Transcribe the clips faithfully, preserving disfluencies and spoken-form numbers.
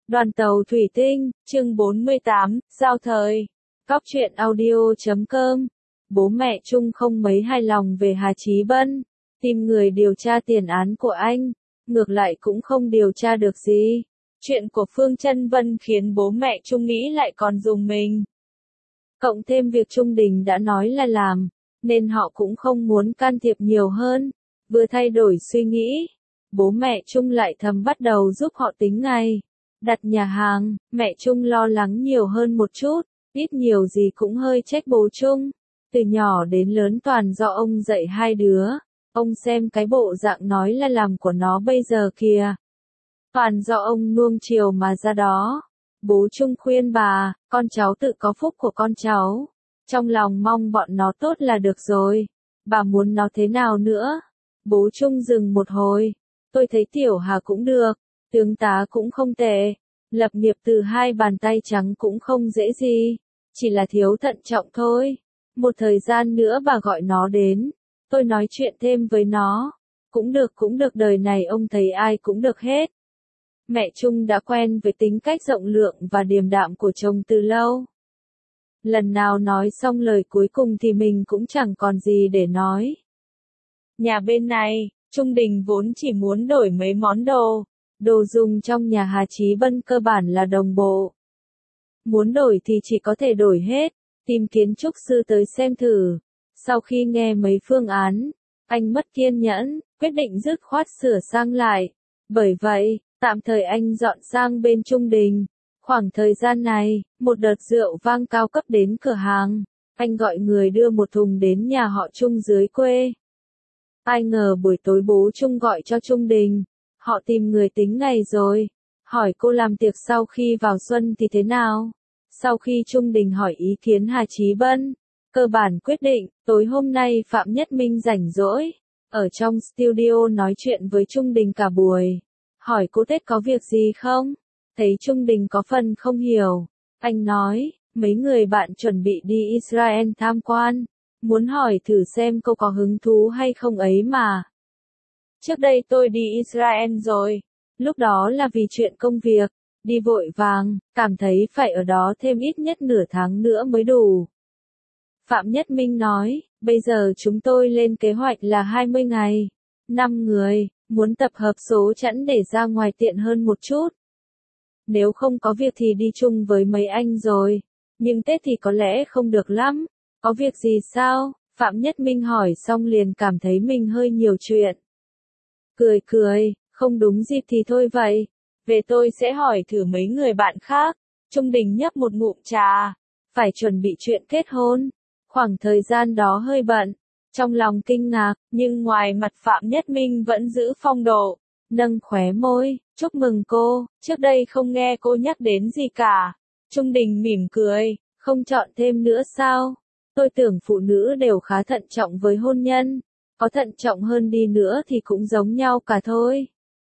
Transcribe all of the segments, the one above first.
Đoàn tàu thủy tinh, chương bốn mươi tám, giao thời. Góc truyện audio chấm com. Bố mẹ Trung không mấy hài lòng về Hà Chí Bân, tìm người điều tra tiền án của anh, ngược lại cũng không điều tra được gì. Chuyện của Phương Chân Vân khiến bố mẹ Trung nghĩ lại còn rùng mình. Cộng thêm việc Trung Đình đã nói là làm, nên họ cũng không muốn can thiệp nhiều hơn. Vừa thay đổi suy nghĩ, bố mẹ Trung lại thầm bắt đầu giúp họ tính ngày đặt nhà hàng. Mẹ Trung lo lắng nhiều hơn một chút, ít nhiều gì cũng hơi trách bố Trung. Từ nhỏ đến lớn toàn do ông dạy hai đứa, ông xem cái bộ dạng nói là làm của nó bây giờ kìa. Toàn do ông nuông chiều mà ra đó. Bố Trung khuyên bà, con cháu tự có phúc của con cháu. Trong lòng mong bọn nó tốt là được rồi. Bà muốn nó thế nào nữa? Bố Trung dừng một hồi. Tôi thấy Tiểu Hà cũng được, tướng tá cũng không tệ. Lập nghiệp từ hai bàn tay trắng cũng không dễ gì. Chỉ là thiếu thận trọng thôi. Một thời gian nữa bà gọi nó đến. Tôi nói chuyện thêm với nó. Cũng được cũng được, đời này ông thấy ai cũng được hết. Mẹ Trung đã quen với tính cách rộng lượng và điềm đạm của chồng từ lâu. Lần nào nói xong lời cuối cùng thì mình cũng chẳng còn gì để nói. Nhà bên này, Trung Đình vốn chỉ muốn đổi mấy món đồ. Đồ dùng trong nhà Hà Chí Bân cơ bản là đồng bộ. Muốn đổi thì chỉ có thể đổi hết, tìm kiến trúc sư tới xem thử. Sau khi nghe mấy phương án, anh mất kiên nhẫn, quyết định dứt khoát sửa sang lại. Bởi vậy, tạm thời anh dọn sang bên Trung Đình. Khoảng thời gian này, một đợt rượu vang cao cấp đến cửa hàng. Anh gọi người đưa một thùng đến nhà họ Trung dưới quê. Ai ngờ buổi tối bố Trung gọi cho Trung Đình. Họ tìm người tính ngày rồi. Hỏi cô làm tiệc sau khi vào xuân thì thế nào? Sau khi Trung Đình hỏi ý kiến Hà Chí Bân, cơ bản quyết định, tối hôm nay Phạm Nhất Minh rảnh rỗi. Ở trong studio nói chuyện với Trung Đình cả buổi. Hỏi cô Tết có việc gì không? Thấy Trung Đình có phần không hiểu. Anh nói, mấy người bạn chuẩn bị đi Israel tham quan. Muốn hỏi thử xem cô có hứng thú hay không ấy mà. Trước đây tôi đi Israel rồi. Lúc đó là vì chuyện công việc. Đi vội vàng, cảm thấy phải ở đó thêm ít nhất nửa tháng nữa mới đủ. Phạm Nhất Minh nói, bây giờ chúng tôi lên kế hoạch là hai mươi ngày. năm người, muốn tập hợp số chẵn để ra ngoài tiện hơn một chút. Nếu không có việc thì đi chung với mấy anh rồi. Nhưng Tết thì có lẽ không được lắm. Có việc gì sao? Phạm Nhất Minh hỏi xong liền cảm thấy mình hơi nhiều chuyện. Cười cười, không đúng dịp thì thôi vậy. Về tôi sẽ hỏi thử mấy người bạn khác. Trung Đình nhấp một ngụm trà. Phải chuẩn bị chuyện kết hôn. Khoảng thời gian đó hơi bận. Trong lòng kinh ngạc, nhưng ngoài mặt Phạm Nhất Minh vẫn giữ phong độ. Nâng khóe môi, chúc mừng cô, trước đây không nghe cô nhắc đến gì cả. Trung Đình mỉm cười, không chọn thêm nữa sao? Tôi tưởng phụ nữ đều khá thận trọng với hôn nhân. Có thận trọng hơn đi nữa thì cũng giống nhau cả thôi.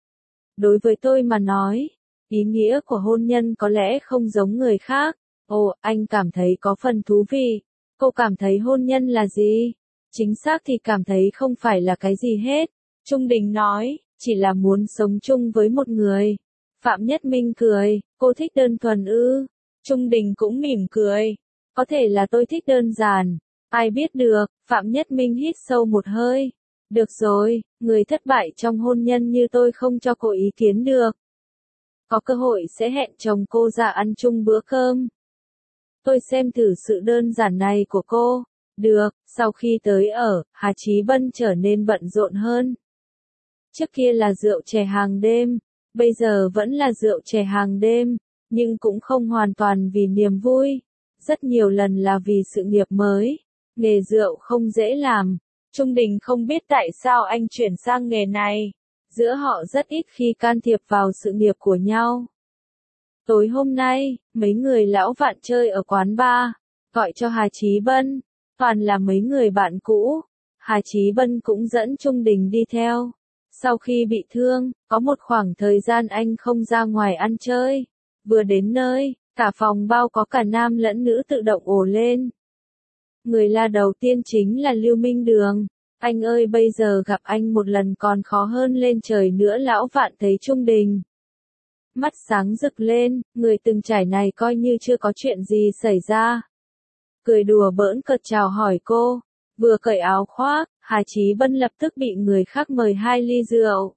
Đối với tôi mà nói, ý nghĩa của hôn nhân có lẽ không giống người khác. Ồ, anh cảm thấy có phần thú vị. Cô cảm thấy hôn nhân là gì? Chính xác thì cảm thấy không phải là cái gì hết. Trung Đình nói, chỉ là muốn sống chung với một người. Phạm Nhất Minh cười, cô thích đơn thuần ư? Trung Đình cũng mỉm cười. Có thể là tôi thích đơn giản. Ai biết được, Phạm Nhất Minh hít sâu một hơi. Được rồi, người thất bại trong hôn nhân như tôi không cho cô ý kiến được. Có cơ hội sẽ hẹn chồng cô ra ăn chung bữa cơm. Tôi xem thử sự đơn giản này của cô. Được, sau khi tới ở, Hà Chí Bân trở nên bận rộn hơn. Trước kia là rượu chè hàng đêm, bây giờ vẫn là rượu chè hàng đêm, nhưng cũng không hoàn toàn vì niềm vui. Rất nhiều lần là vì sự nghiệp mới. Nghề rượu không dễ làm. Trung Đình không biết tại sao anh chuyển sang nghề này. Giữa họ rất ít khi can thiệp vào sự nghiệp của nhau. Tối hôm nay, mấy người lão vạn chơi ở quán bar, gọi cho Hà Chí Bân. Toàn là mấy người bạn cũ. Hà Chí Bân cũng dẫn Trung Đình đi theo. Sau khi bị thương, có một khoảng thời gian anh không ra ngoài ăn chơi. Vừa đến nơi, cả phòng bao có cả nam lẫn nữ tự động ồ lên. Người la đầu tiên chính là Lưu Minh Đường. Anh ơi, bây giờ gặp anh một lần còn khó hơn lên trời nữa. Lão vạn thấy Trung Đình mắt sáng rực lên, người từng trải này coi như chưa có chuyện gì xảy ra. Cười đùa bỡn cợt chào hỏi cô, vừa cởi áo khoác, Hà Chí Bân lập tức bị người khác mời hai ly rượu.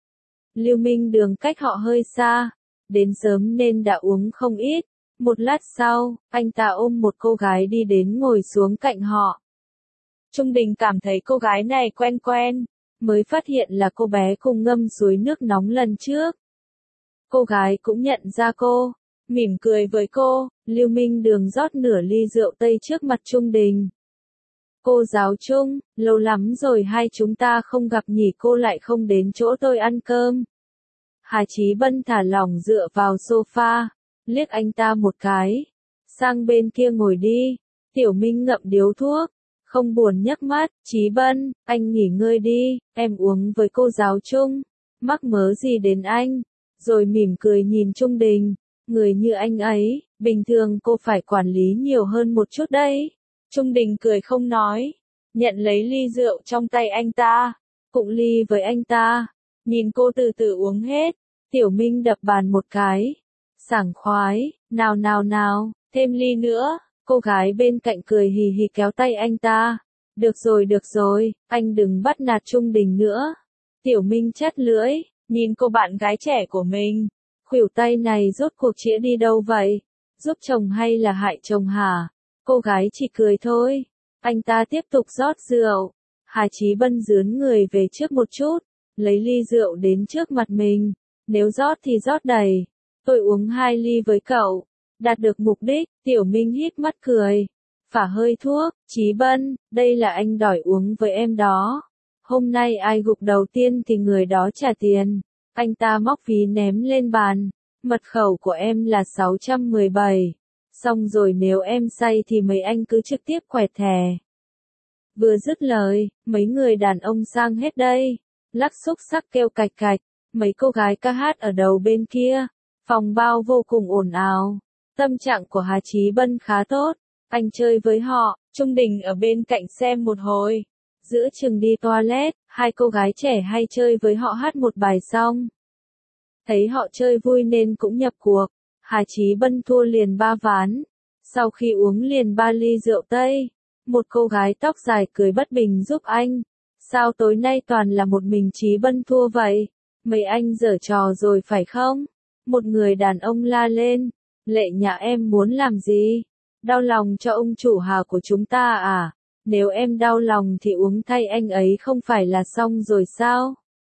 Lưu Minh Đường cách họ hơi xa, đến sớm nên đã uống không ít. Một lát sau, anh ta ôm một cô gái đi đến ngồi xuống cạnh họ. Trung Đình cảm thấy cô gái này quen quen, mới phát hiện là cô bé cùng ngâm suối nước nóng lần trước. Cô gái cũng nhận ra cô, mỉm cười với cô. Lưu Minh Đường rót nửa ly rượu tây trước mặt Trung Đình. Cô giáo Trung, lâu lắm rồi hai chúng ta không gặp nhỉ, cô lại không đến chỗ tôi ăn cơm. Hà Chí Bân thả lỏng dựa vào sofa, liếc anh ta một cái. Sang bên kia ngồi đi. Tiểu Minh ngậm điếu thuốc, không buồn nhấc mắt. Chí Bân, anh nghỉ ngơi đi, em uống với cô giáo Trung. Mắc mớ gì đến anh? Rồi mỉm cười nhìn Trung Đình. Người như anh ấy, bình thường cô phải quản lý nhiều hơn một chút đấy. Trung Đình cười không nói, nhận lấy ly rượu trong tay anh ta, cụng ly với anh ta, nhìn cô từ từ uống hết. Tiểu Minh đập bàn một cái, sảng khoái, nào nào nào, thêm ly nữa. Cô gái bên cạnh cười hì hì kéo tay anh ta. Được rồi được rồi, anh đừng bắt nạt Trung Đình nữa. Tiểu Minh chắt lưỡi, nhìn cô bạn gái trẻ của mình. Khuỷu tay này rốt cuộc chĩa đi đâu vậy? Giúp chồng hay là hại chồng hả? Cô gái chỉ cười thôi. Anh ta tiếp tục rót rượu. Hà Chí Bân dướn người về trước một chút, lấy ly rượu đến trước mặt mình. Nếu rót thì rót đầy. Tôi uống hai ly với cậu. Đạt được mục đích, Tiểu Minh hít mắt cười. Phả hơi thuốc. Chí Bân, đây là anh đòi uống với em đó. Hôm nay ai gục đầu tiên thì người đó trả tiền. Anh ta móc ví ném lên bàn. Mật khẩu của em là sáu trăm mười bảy. Xong rồi nếu em say thì mấy anh cứ trực tiếp quẹt thẻ. Vừa dứt lời, mấy người đàn ông sang hết đây. Lắc xúc sắc kêu cạch cạch. Mấy cô gái ca hát ở đầu bên kia. Phòng bao vô cùng ồn ào. Tâm trạng của Hà Chí Bân khá tốt. Anh chơi với họ. Trung Đình ở bên cạnh xem một hồi. Giữa chừng đi toilet, hai cô gái trẻ hay chơi với họ hát một bài xong. Thấy họ chơi vui nên cũng nhập cuộc. Hà Chí Bân thua liền ba ván. Sau khi uống liền ba ly rượu tây, một cô gái tóc dài cười bất bình giúp anh. Sao tối nay toàn là một mình Chí Bân thua vậy? Mấy anh giở trò rồi phải không? Một người đàn ông la lên. Lệ Nhã, em muốn làm gì? Đau lòng cho ông chủ Hà của chúng ta à? Nếu em đau lòng thì uống thay anh ấy không phải là xong rồi sao?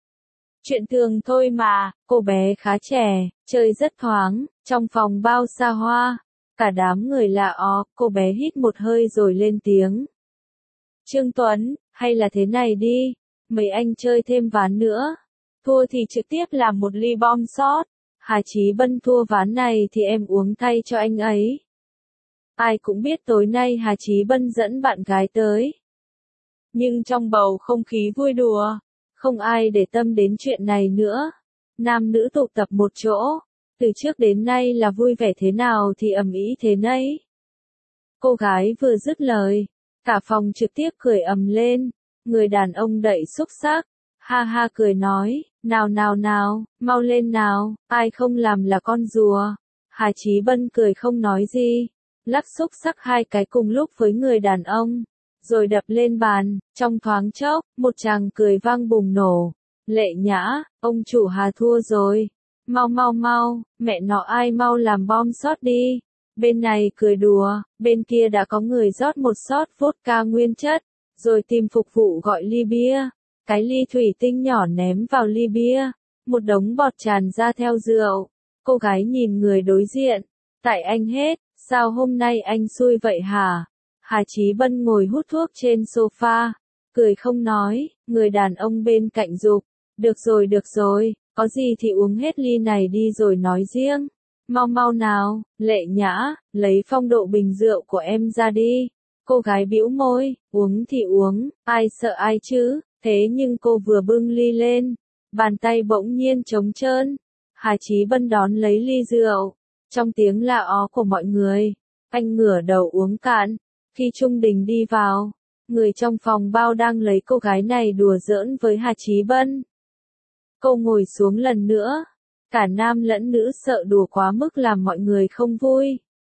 Chuyện thường thôi mà. Cô bé khá trẻ, chơi rất thoáng, trong phòng bao xa hoa. Cả đám người lạ ó, cô bé hít một hơi rồi lên tiếng. Trương Tuấn, hay là thế này đi, mấy anh chơi thêm ván nữa. Thua thì trực tiếp làm một ly bom shot. Hà Chí Bân thua ván này thì em uống thay cho anh ấy. Ai cũng biết tối nay Hà Chí Bân dẫn bạn gái tới. Nhưng trong bầu không khí vui đùa, không ai để tâm đến chuyện này nữa. Nam nữ tụ tập một chỗ, từ trước đến nay là vui vẻ thế nào thì ầm ĩ thế nấy. Cô gái vừa dứt lời, cả phòng trực tiếp cười ầm lên. Người đàn ông đẩy xúc xắc, ha ha cười nói, nào nào nào, mau lên nào, ai không làm là con rùa. Hà Chí Bân cười không nói gì, lắc xúc xắc hai cái cùng lúc với người đàn ông, rồi đập lên bàn. Trong thoáng chốc, một tràng cười vang bùng nổ. Lệ Nhã, ông chủ Hà thua rồi. Mau mau mau, mẹ nọ ai mau làm bom shot đi. Bên này cười đùa, bên kia đã có người rót một shot vodka nguyên chất, rồi tìm phục vụ gọi ly bia. Cái ly thủy tinh nhỏ ném vào ly bia, một đống bọt tràn ra theo rượu. Cô gái nhìn người đối diện, tại anh hết, sao hôm nay anh xui vậy hả? Hà Chí Bân ngồi hút thuốc trên sofa, cười không nói. Người đàn ông bên cạnh giục, được rồi được rồi, có gì thì uống hết ly này đi rồi nói riêng. Mau mau nào, Lệ Nhã, lấy phong độ bình rượu của em ra đi. Cô gái bĩu môi, uống thì uống, ai sợ ai chứ. Thế nhưng cô vừa bưng ly lên, bàn tay bỗng nhiên trống trơn. Hà Chí Bân đón lấy ly rượu, trong tiếng la ó của mọi người, anh ngửa đầu uống cạn. Khi Trung Đình đi vào, người trong phòng bao đang lấy cô gái này đùa giỡn với Hà Chí Bân. Cô ngồi xuống lần nữa, Cả nam lẫn nữ sợ đùa quá mức làm mọi người không vui.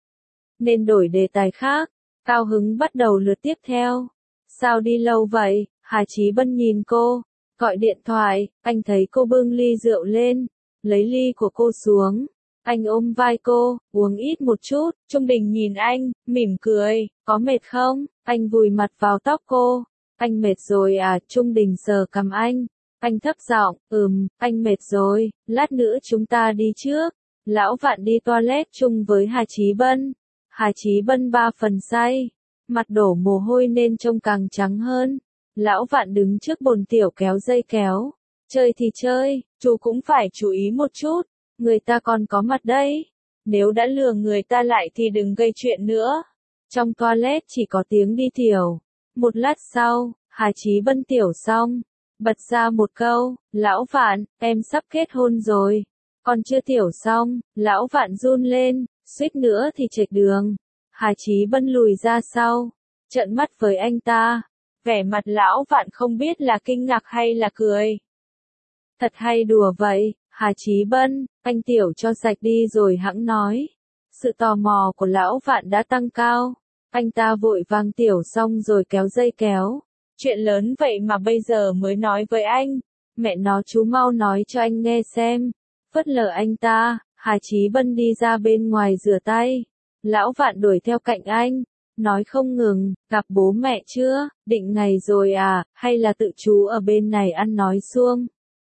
Nên đổi đề tài khác, cao hứng bắt đầu lượt tiếp theo. Sao đi lâu vậy? Hà Chí Bân nhìn cô, gọi điện thoại, anh thấy cô bưng ly rượu lên, lấy ly của cô xuống. Anh ôm vai cô, uống ít một chút, Trung Đình nhìn anh, mỉm cười, có mệt không? Anh vùi mặt vào tóc cô. Anh mệt rồi à? Trung Đình sờ cằm anh. Anh thấp giọng, ừm, anh mệt rồi, lát nữa chúng ta đi trước. Lão Vạn đi toilet chung với Hà Chí Bân. Hà Chí Bân ba phần say, mặt đổ mồ hôi nên trông càng trắng hơn. Lão Vạn đứng trước bồn tiểu kéo dây kéo. Chơi thì chơi, chú cũng phải chú ý một chút. Người ta còn có mặt đấy. Nếu đã lừa người ta lại thì đừng gây chuyện nữa. Trong toilet chỉ có tiếng đi tiểu. Một lát sau, Hà Chí Bân tiểu xong, bật ra một câu, Lão Vạn, em sắp kết hôn rồi. Còn chưa tiểu xong, Lão Vạn run lên, suýt nữa thì trệch đường. Hà Chí Bân lùi ra sau, trợn mắt với anh ta. Vẻ mặt Lão Vạn không biết là kinh ngạc hay là cười. Thật hay đùa vậy, Hà Chí Bân, anh tiểu cho sạch đi rồi hẵng nói. Sự tò mò của Lão Vạn đã tăng cao. Anh ta vội vàng tiểu xong rồi kéo dây kéo. Chuyện lớn vậy mà bây giờ mới nói với anh. Mẹ nó chú mau nói cho anh nghe xem. Phớt lờ anh ta, Hà Chí Bân đi ra bên ngoài rửa tay. Lão Vạn đuổi theo cạnh anh. Nói không ngừng, gặp bố mẹ chưa, định ngày rồi à, hay là tự chú ở bên này ăn nói suông.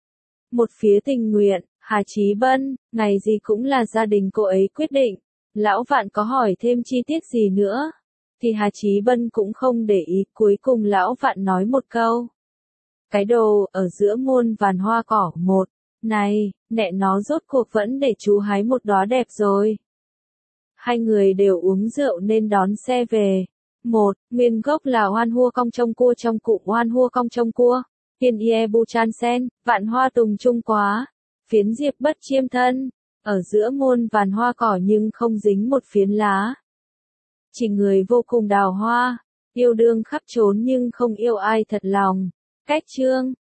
Một phía tình nguyện, Hà Chí Bân, ngày gì cũng là gia đình cô ấy quyết định. Lão Vạn có hỏi thêm chi tiết gì nữa, thì Hà Chí Bân cũng không để ý, cuối cùng Lão Vạn nói một câu. Cái đồ, ở giữa muôn vàn hoa cỏ một, này, mẹ nó rốt cuộc vẫn để chú hái một đóa đẹp rồi. Hai người đều uống rượu nên đón xe về. Một, nguyên gốc là Oan Hua Cong Trông Cua trong cụm Oan Hua Cong Trông Cua. Thiên Ie Bu Chan Sen, vạn hoa tùng trung quá. Phiến diệp bất chiêm thân. Ở giữa muôn vàn hoa cỏ nhưng không dính một phiến lá. Chỉ người vô cùng đào hoa. Yêu đương khắp trốn nhưng không yêu ai thật lòng. Cách chương.